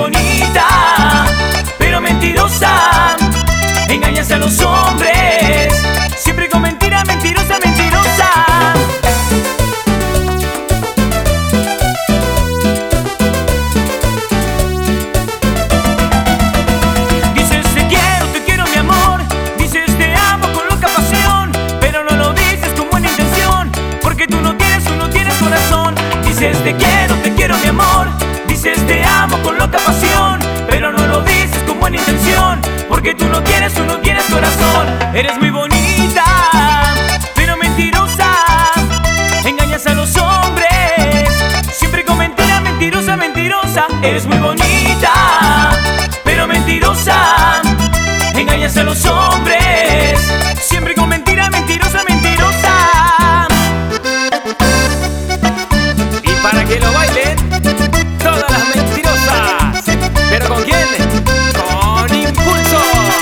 bonita, pero mentirosa. Engañas a los hombres, siempre con mentira, mentirosa, mentirosa. Dices te quiero mi amor. Dices te amo con loca pasión, pero no lo dices con buena intención, porque tú no tienes corazón. Dices te quiero mi amor. Dices te amo con loca pasión, pero no lo dices con buena intención, porque tú no tienes corazón. Eres muy bonita, pero mentirosa. Engañas a los hombres, siempre con mentira, mentirosa, mentirosa. Eres muy bonita, pero mentirosa. Engañas a los hombres, siempre con mentira, mentirosa, mentirosa. Y para que lo bailen todas las mentirosas. ¿Pero con quién? Con Impulso.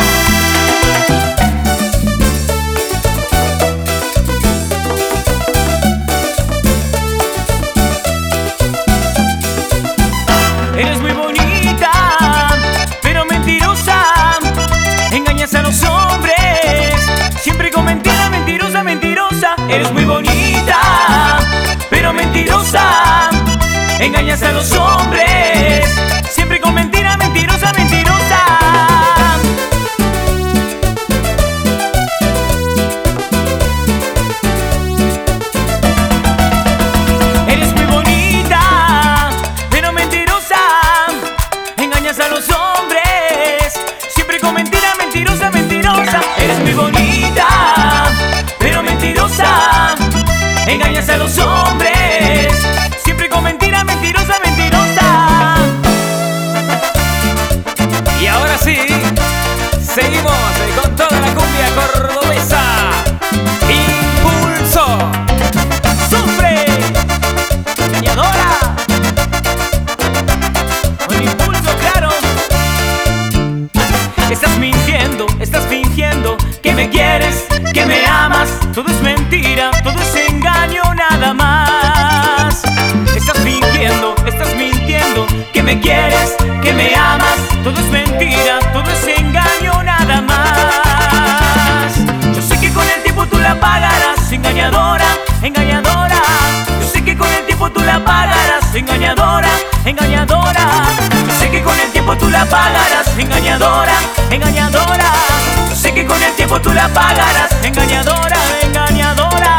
Eres muy bonita, pero mentirosa. Engañas a los hombres, siempre con mentira, mentirosa, mentirosa. Eres muy bonita, pero mentirosa. Engañas a los hombres, siempre con mentira, mentirosa, mentirosa. Eres muy bonita, pero mentirosa. Engañas a los hombres, siempre con mentira, mentirosa, mentirosa. Eres muy bonita, pero mentirosa. Engañas a los hombres, siempre con mentira, mentirosa, mentirosa. Y ahora sí, seguimos con toda la cumbia cordobesa. Impulso. ¡Sufre! ¡Engañadora! Con impulso, claro. Estás fingiendo que me quieres, que me amas. Todo es mentira, todo es engaño, nada más. Estás mintiendo que me quieres, que me amas. Todo es mentira, todo es engaño, nada más. Yo sé que con el tiempo tú la pagarás, engañadora, engañadora. Yo sé que con el tiempo tú la pagarás, engañadora, engañadora. Yo sé que con el tiempo tú la pagarás, engañadora, engañadora. Yo sé que con el tiempo tú la pagarás, engañadora, engañadora.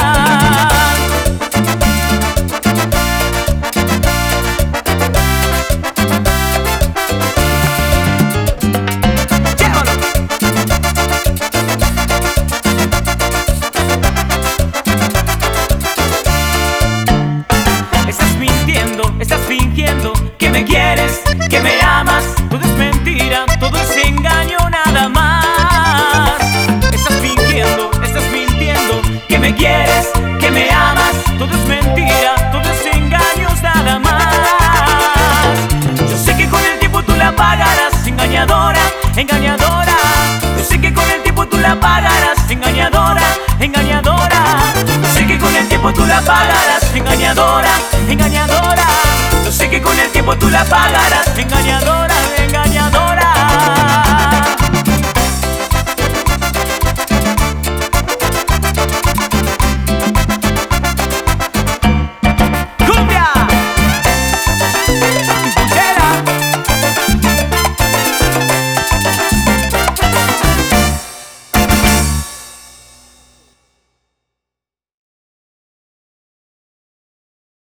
Estás fingiendo que me quieres, que me amas. Todo es mentira, todo es engaño, nada más. Estás mintiendo que me quieres, que me amas. Todo es mentira, todo es engaños, nada más. Yo sé que con el tiempo tú la pagarás, engañadora, engañadora. Yo sé que con el tiempo tú la pagarás, engañadora, engañadora. Yo sé que con el tiempo tú la pagarás, engañadora, engañadora. Yo sé que con el tiempo tú la pagarás, engañadora.